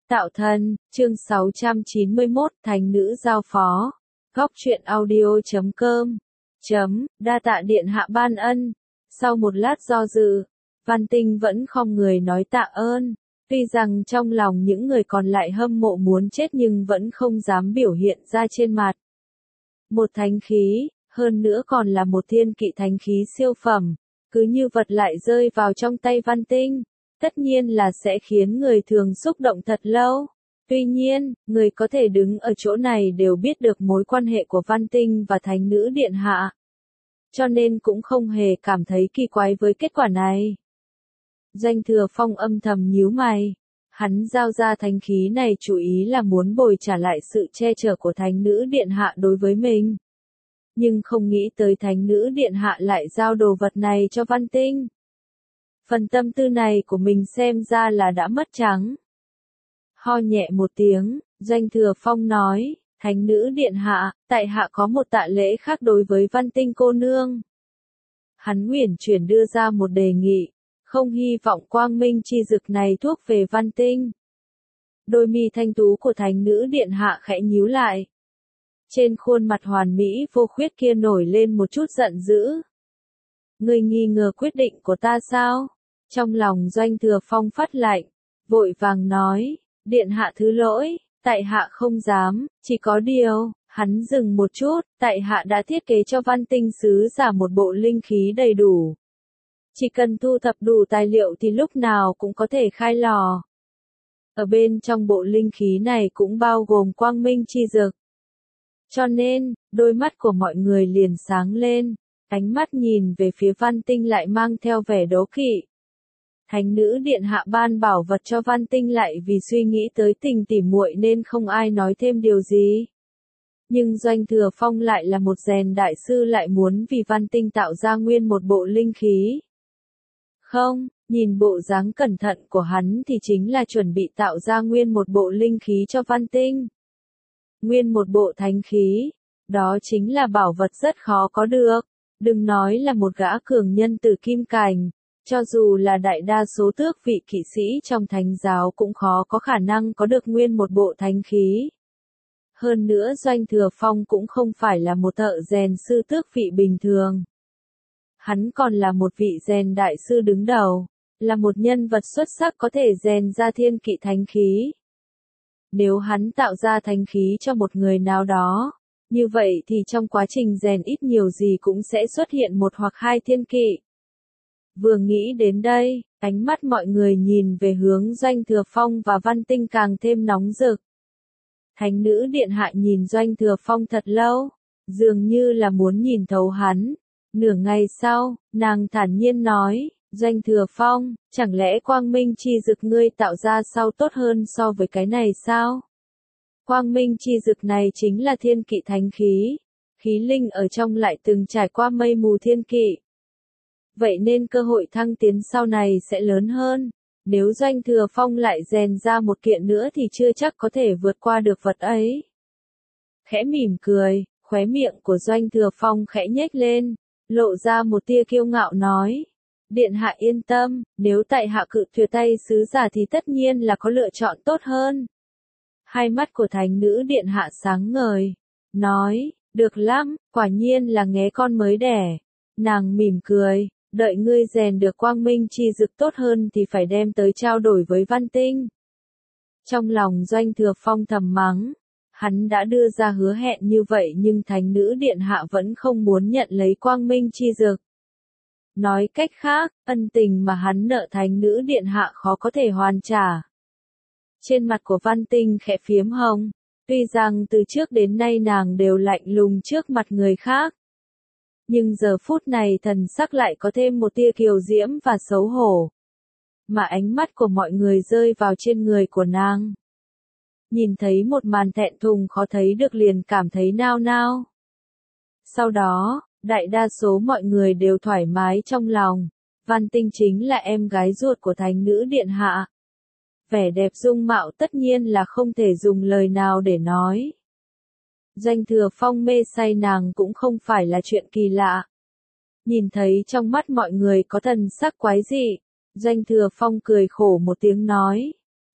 Tạo thân, chương 691, Thánh nữ giao phó. Góc truyện audio.com. Đa tạ điện hạ ban ân. Sau một lát do dự, Văn Tinh vẫn không người nói tạ ơn. Tuy rằng trong lòng những người còn lại hâm mộ muốn chết nhưng vẫn không dám biểu hiện ra trên mặt. Một thánh khí, hơn nữa còn là một thiên kỵ thánh khí siêu phẩm, cứ như vật lại rơi vào trong tay Văn Tinh. Tất nhiên là sẽ khiến người thường xúc động thật lâu. Tuy nhiên, người có thể đứng ở chỗ này đều biết được mối quan hệ của Văn Tinh và Thánh nữ điện hạ. Cho nên cũng không hề cảm thấy kỳ quái với kết quả này. Doanh Thừa Phong âm thầm nhíu mày. Hắn giao ra thánh khí này chủ ý là muốn bồi trả lại sự che chở của Thánh nữ điện hạ đối với mình. Nhưng không nghĩ tới Thánh nữ điện hạ lại giao đồ vật này cho Văn Tinh. Phần tâm tư này của mình xem ra là đã mất trắng. Ho nhẹ một tiếng, Doanh Thừa Phong nói, Thánh nữ điện hạ, tại hạ có một tạ lễ khác đối với Văn Tinh cô nương. Hắn uyển chuyển đưa ra một đề nghị, không hy vọng quang minh chi dực này thuốc về Văn Tinh. Đôi mi thanh tú của Thánh nữ điện hạ khẽ nhíu lại. Trên khuôn mặt hoàn mỹ vô khuyết kia nổi lên một chút giận dữ. Ngươi nghi ngờ quyết định của ta sao? Trong lòng Doanh Thừa Phong phát lạnh, vội vàng nói, điện hạ thứ lỗi, tại hạ không dám, chỉ có điều, hắn dừng một chút, tại hạ đã thiết kế cho Văn Tinh sứ giả một bộ linh khí đầy đủ. Chỉ cần thu thập đủ tài liệu thì lúc nào cũng có thể khai lò. Ở bên trong bộ linh khí này cũng bao gồm quang minh chi dực. Cho nên, đôi mắt của mọi người liền sáng lên, ánh mắt nhìn về phía Văn Tinh lại mang theo vẻ đố kỵ. Thánh nữ điện hạ ban bảo vật cho Văn Tinh lại vì suy nghĩ tới tình tỉ muội nên không ai nói thêm điều gì. Nhưng Doanh Thừa Phong lại là một rèn đại sư lại muốn vì Văn Tinh tạo ra nguyên một bộ linh khí. Không, nhìn bộ dáng cẩn thận của hắn thì chính là chuẩn bị tạo ra nguyên một bộ linh khí cho Văn Tinh. Nguyên một bộ thánh khí, đó chính là bảo vật rất khó có được, đừng nói là một gã cường nhân từ kim cành. Cho dù là đại đa số tước vị kỵ sĩ trong thánh giáo cũng khó có khả năng có được nguyên một bộ thánh khí. Hơn nữa Doanh Thừa Phong cũng không phải là một thợ rèn sư tước vị bình thường. Hắn còn là một vị rèn đại sư đứng đầu, là một nhân vật xuất sắc có thể rèn ra thiên kỵ thánh khí. Nếu hắn tạo ra thánh khí cho một người nào đó, như vậy thì trong quá trình rèn ít nhiều gì cũng sẽ xuất hiện một hoặc hai thiên kỵ. Vừa nghĩ đến đây, ánh mắt mọi người nhìn về hướng Doanh Thừa Phong và Văn Tinh càng thêm nóng rực. Thánh nữ điện hạ nhìn Doanh Thừa Phong thật lâu, dường như là muốn nhìn thấu hắn. Nửa ngày sau, nàng thản nhiên nói, Doanh Thừa Phong, chẳng lẽ quang minh chi dực ngươi tạo ra sao tốt hơn so với cái này sao? Quang minh chi dực này chính là thiên kỵ thánh khí, khí linh ở trong lại từng trải qua mây mù thiên kỵ. Vậy nên cơ hội thăng tiến sau này sẽ lớn hơn. Nếu Doanh Thừa Phong lại rèn ra một kiện nữa thì chưa chắc có thể vượt qua được vật ấy. Khẽ mỉm cười, khóe miệng của Doanh Thừa Phong khẽ nhếch lên, lộ ra một tia kiêu ngạo nói. Điện hạ yên tâm, nếu tại hạ cự tuyệt tay sứ giả thì tất nhiên là có lựa chọn tốt hơn. Hai mắt của Thánh nữ điện hạ sáng ngời, nói, được lắm, quả nhiên là nghé con mới đẻ. Nàng mỉm cười. Đợi ngươi rèn được quang minh chi dực tốt hơn thì phải đem tới trao đổi với Văn Tinh. Trong lòng Doanh Thừa Phong thầm mắng, hắn đã đưa ra hứa hẹn như vậy nhưng Thánh nữ điện hạ vẫn không muốn nhận lấy quang minh chi dực. Nói cách khác, ân tình mà hắn nợ Thánh nữ điện hạ khó có thể hoàn trả. Trên mặt của Văn Tinh khẽ phiếm hồng, tuy rằng từ trước đến nay nàng đều lạnh lùng trước mặt người khác. Nhưng giờ phút này thần sắc lại có thêm một tia kiều diễm và xấu hổ. Mà ánh mắt của mọi người rơi vào trên người của nàng. Nhìn thấy một màn thẹn thùng khó thấy được liền cảm thấy nao nao. Sau đó, đại đa số mọi người đều thoải mái trong lòng. Văn Tinh chính là em gái ruột của Thánh nữ điện hạ. Vẻ đẹp dung mạo tất nhiên là không thể dùng lời nào để nói. Doanh Thừa Phong mê say nàng cũng không phải là chuyện kỳ lạ. Nhìn thấy trong mắt mọi người có thần sắc quái dị, Doanh Thừa Phong cười khổ một tiếng nói,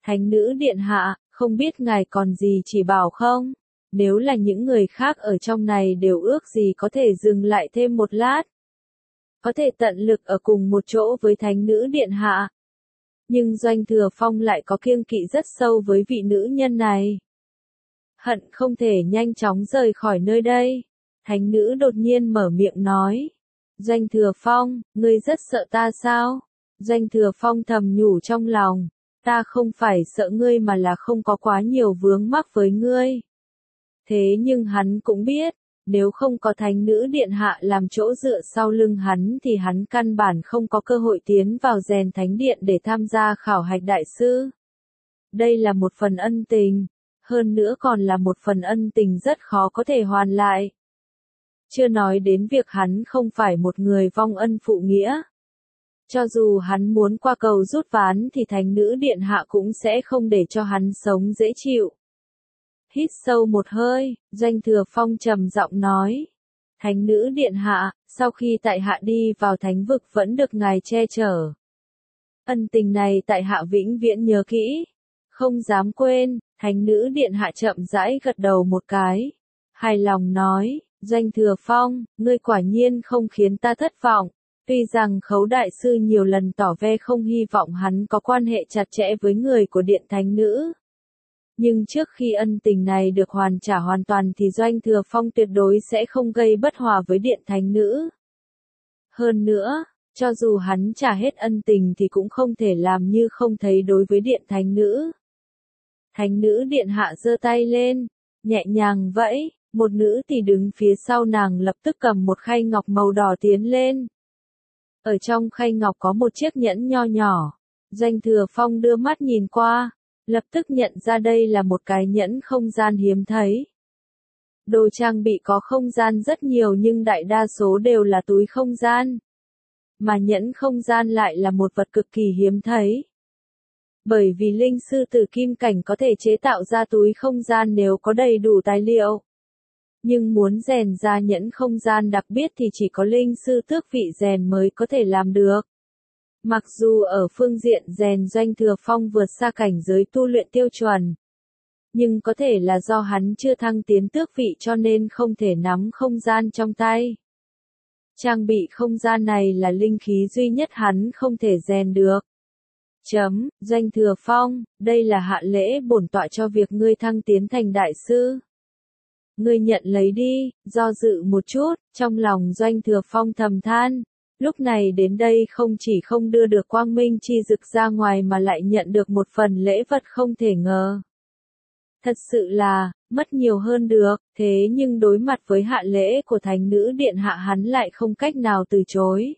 Thánh nữ điện hạ, không biết ngài còn gì chỉ bảo không? Nếu là những người khác ở trong này đều ước gì có thể dừng lại thêm một lát. Có thể tận lực ở cùng một chỗ với thánh nữ điện hạ. Nhưng Doanh Thừa Phong lại có kiêng kỵ rất sâu với vị nữ nhân này. Hận không thể nhanh chóng rời khỏi nơi đây. Thánh nữ đột nhiên mở miệng nói. Doanh Thừa Phong, ngươi rất sợ ta sao? Doanh Thừa Phong thầm nhủ trong lòng. Ta không phải sợ ngươi mà là không có quá nhiều vướng mắc với ngươi. Thế nhưng hắn cũng biết, nếu không có thánh nữ điện hạ làm chỗ dựa sau lưng hắn thì hắn căn bản không có cơ hội tiến vào rèn thánh điện để tham gia khảo hạch đại sư. Đây là một phần ân tình, hơn nữa còn là một phần ân tình rất khó có thể hoàn lại. Chưa nói đến việc hắn không phải một người vong ân phụ nghĩa. Cho dù hắn muốn qua cầu rút ván thì thánh nữ điện hạ cũng sẽ không để cho hắn sống dễ chịu. Hít sâu một hơi, Doanh Thừa Phong trầm giọng nói. Thánh nữ điện hạ, sau khi tại hạ đi vào thánh vực vẫn được ngài che chở. Ân tình này tại hạ vĩnh viễn nhớ kỹ. Không dám quên, thánh nữ điện hạ chậm rãi gật đầu một cái. Hài lòng nói, Doanh Thừa Phong, ngươi quả nhiên không khiến ta thất vọng. Tuy rằng Khấu đại sư nhiều lần tỏ vẻ không hy vọng hắn có quan hệ chặt chẽ với người của điện thánh nữ. Nhưng trước khi ân tình này được hoàn trả hoàn toàn thì Doanh Thừa Phong tuyệt đối sẽ không gây bất hòa với điện thánh nữ. Hơn nữa, cho dù hắn trả hết ân tình thì cũng không thể làm như không thấy đối với điện thánh nữ. Thánh nữ điện hạ giơ tay lên, nhẹ nhàng vẫy, một nữ tỳ đứng phía sau nàng lập tức cầm một khay ngọc màu đỏ tiến lên. Ở trong khay ngọc có một chiếc nhẫn nho nhỏ. Doanh Thừa Phong đưa mắt nhìn qua, lập tức nhận ra đây là một cái nhẫn không gian hiếm thấy. Đồ trang bị có không gian rất nhiều nhưng đại đa số đều là túi không gian. Mà nhẫn không gian lại là một vật cực kỳ hiếm thấy. Bởi vì linh sư tử kim cảnh có thể chế tạo ra túi không gian nếu có đầy đủ tài liệu. Nhưng muốn rèn ra nhẫn không gian đặc biệt thì chỉ có linh sư tước vị rèn mới có thể làm được. Mặc dù ở phương diện rèn Doanh Thừa Phong vượt xa cảnh giới tu luyện tiêu chuẩn. Nhưng có thể là do hắn chưa thăng tiến tước vị cho nên không thể nắm không gian trong tay. Trang bị không gian này là linh khí duy nhất hắn không thể rèn được. Doanh Thừa Phong, đây là hạ lễ bổn tọa cho việc ngươi thăng tiến thành đại sư. Ngươi nhận lấy đi, do dự một chút, trong lòng Doanh Thừa Phong thầm than. Lúc này đến đây không chỉ không đưa được quang minh chi dực ra ngoài mà lại nhận được một phần lễ vật không thể ngờ. Thật sự là, mất nhiều hơn được, thế nhưng đối mặt với hạ lễ của thánh nữ điện hạ hắn lại không cách nào từ chối.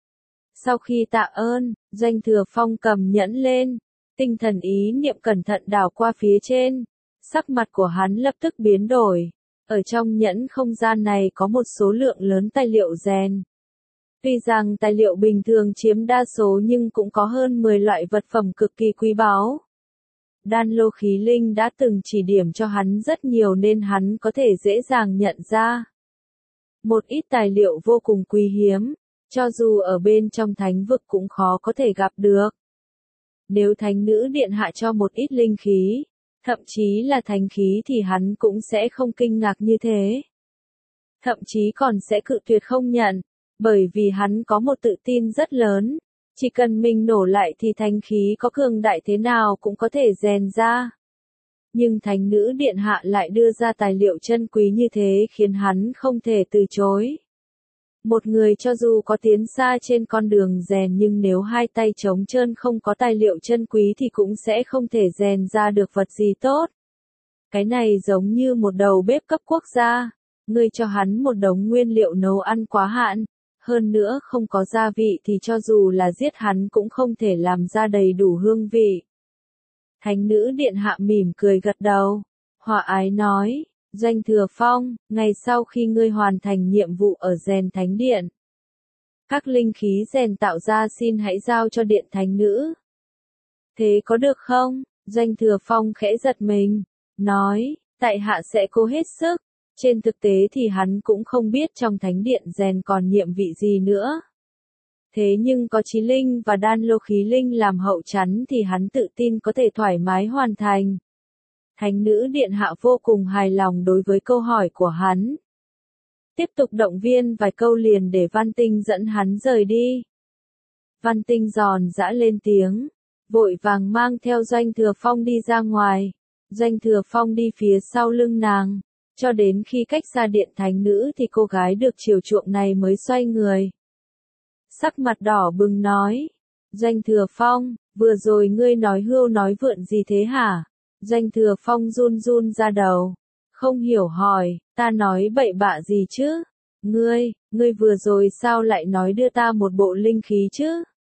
Sau khi tạ ơn, Doanh Thừa Phong cầm nhẫn lên, tinh thần ý niệm cẩn thận đảo qua phía trên, sắc mặt của hắn lập tức biến đổi. Ở trong nhẫn không gian này có một số lượng lớn tài liệu rèn. Tuy rằng tài liệu bình thường chiếm đa số nhưng cũng có hơn 10 loại vật phẩm cực kỳ quý báu. Đan lô khí linh đã từng chỉ điểm cho hắn rất nhiều nên hắn có thể dễ dàng nhận ra. Một ít tài liệu vô cùng quý hiếm, cho dù ở bên trong thánh vực cũng khó có thể gặp được. Nếu thánh nữ điện hạ cho một ít linh khí, thậm chí là thánh khí thì hắn cũng sẽ không kinh ngạc như thế. Thậm chí còn sẽ cự tuyệt không nhận, bởi vì hắn có một tự tin rất lớn. Chỉ cần mình nổ lại thì thánh khí có cường đại thế nào cũng có thể rèn ra. Nhưng thánh nữ điện hạ lại đưa ra tài liệu chân quý như thế khiến hắn không thể từ chối. Một người cho dù có tiến xa trên con đường rèn nhưng nếu hai tay trống trơn không có tài liệu chân quý thì cũng sẽ không thể rèn ra được vật gì tốt. Cái này giống như một đầu bếp cấp quốc gia. Ngươi cho hắn một đống nguyên liệu nấu ăn quá hạn. Hơn nữa không có gia vị thì cho dù là giết hắn cũng không thể làm ra đầy đủ hương vị. Thánh nữ điện hạ mỉm cười gật đầu. Hòa ái nói, Doanh Thừa Phong, ngày sau khi ngươi hoàn thành nhiệm vụ ở rèn thánh điện. Các linh khí rèn tạo ra xin hãy giao cho điện thánh nữ. Thế có được không? Doanh Thừa Phong khẽ giật mình, nói, tại hạ sẽ cố hết sức. Trên thực tế thì hắn cũng không biết trong thánh điện rèn còn nhiệm vị gì nữa. Thế nhưng có chí linh và đan lô khí linh làm hậu chắn thì hắn tự tin có thể thoải mái hoàn thành. Thánh nữ điện hạ vô cùng hài lòng đối với câu hỏi của hắn. Tiếp tục động viên vài câu liền để Văn Tinh dẫn hắn rời đi. Văn Tinh giòn giã lên tiếng, vội vàng mang theo Doanh Thừa Phong đi ra ngoài. Doanh Thừa Phong đi phía sau lưng nàng, cho đến khi cách xa điện thánh nữ thì cô gái được chiều chuộng này mới xoay người. Sắc mặt đỏ bừng nói, Doanh Thừa Phong, vừa rồi ngươi nói hưu nói vượn gì thế hả? Doanh Thừa Phong run run ra đầu, không hiểu hỏi, ta nói bậy bạ gì chứ? Ngươi vừa rồi sao lại nói đưa ta một bộ linh khí chứ?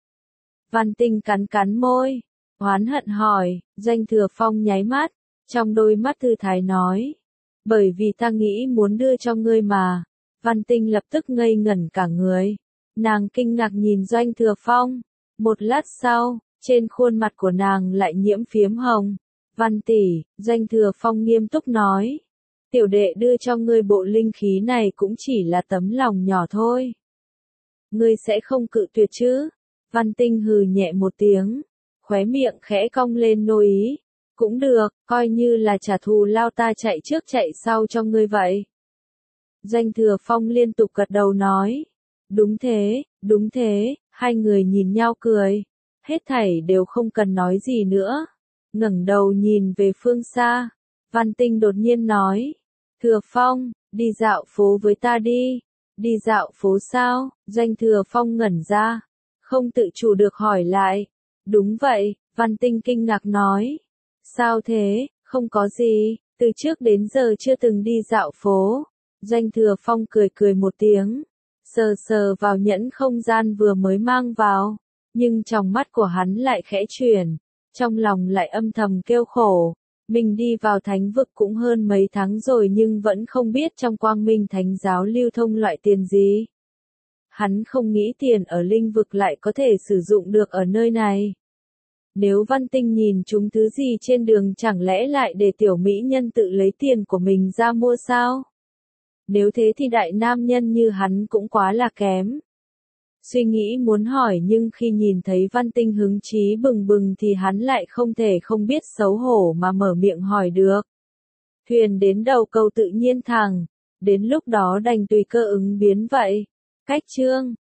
Văn Tinh cắn cắn môi, oán hận hỏi, Doanh Thừa Phong nháy mắt, trong đôi mắt thư thái nói, bởi vì ta nghĩ muốn đưa cho ngươi mà. Văn Tinh lập tức ngây ngẩn cả người, nàng kinh ngạc nhìn Doanh Thừa Phong, một lát sau, trên khuôn mặt của nàng lại nhiễm phiếm hồng. Văn tỷ, Doanh Thừa Phong nghiêm túc nói, tiểu đệ đưa cho ngươi bộ linh khí này cũng chỉ là tấm lòng nhỏ thôi. Ngươi sẽ không cự tuyệt chứ? Văn Tinh hừ nhẹ một tiếng, khóe miệng khẽ cong lên nô ý. Cũng được, coi như là trả thù lao ta chạy trước chạy sau cho ngươi vậy. Doanh Thừa Phong liên tục gật đầu nói, đúng thế, hai người nhìn nhau cười, hết thảy đều không cần nói gì nữa. Ngẩng đầu nhìn về phương xa, Văn Tinh đột nhiên nói, Thừa Phong, đi dạo phố với ta đi. Đi dạo phố sao? Doanh Thừa Phong ngẩn ra, không tự chủ được hỏi lại. Đúng vậy, Văn Tinh kinh ngạc nói. Sao thế, không có gì, từ trước đến giờ chưa từng đi dạo phố. Doanh Thừa Phong cười cười một tiếng, sờ sờ vào nhẫn không gian vừa mới mang vào, nhưng trong mắt của hắn lại khẽ chuyển, trong lòng lại âm thầm kêu khổ. Mình đi vào thánh vực cũng hơn mấy tháng rồi nhưng vẫn không biết trong Quang Minh Thánh giáo lưu thông loại tiền gì. Hắn không nghĩ tiền ở linh vực lại có thể sử dụng được ở nơi này. Nếu Văn Tinh nhìn chúng thứ gì trên đường chẳng lẽ lại để tiểu mỹ nhân tự lấy tiền của mình ra mua sao? Nếu thế thì đại nam nhân như hắn cũng quá là kém. Suy nghĩ muốn hỏi nhưng khi nhìn thấy Văn Tinh hứng chí bừng bừng thì hắn lại không thể không biết xấu hổ mà mở miệng hỏi được. Thuyền đến đầu cầu tự nhiên thẳng, đến lúc đó đành tùy cơ ứng biến vậy. Cách chương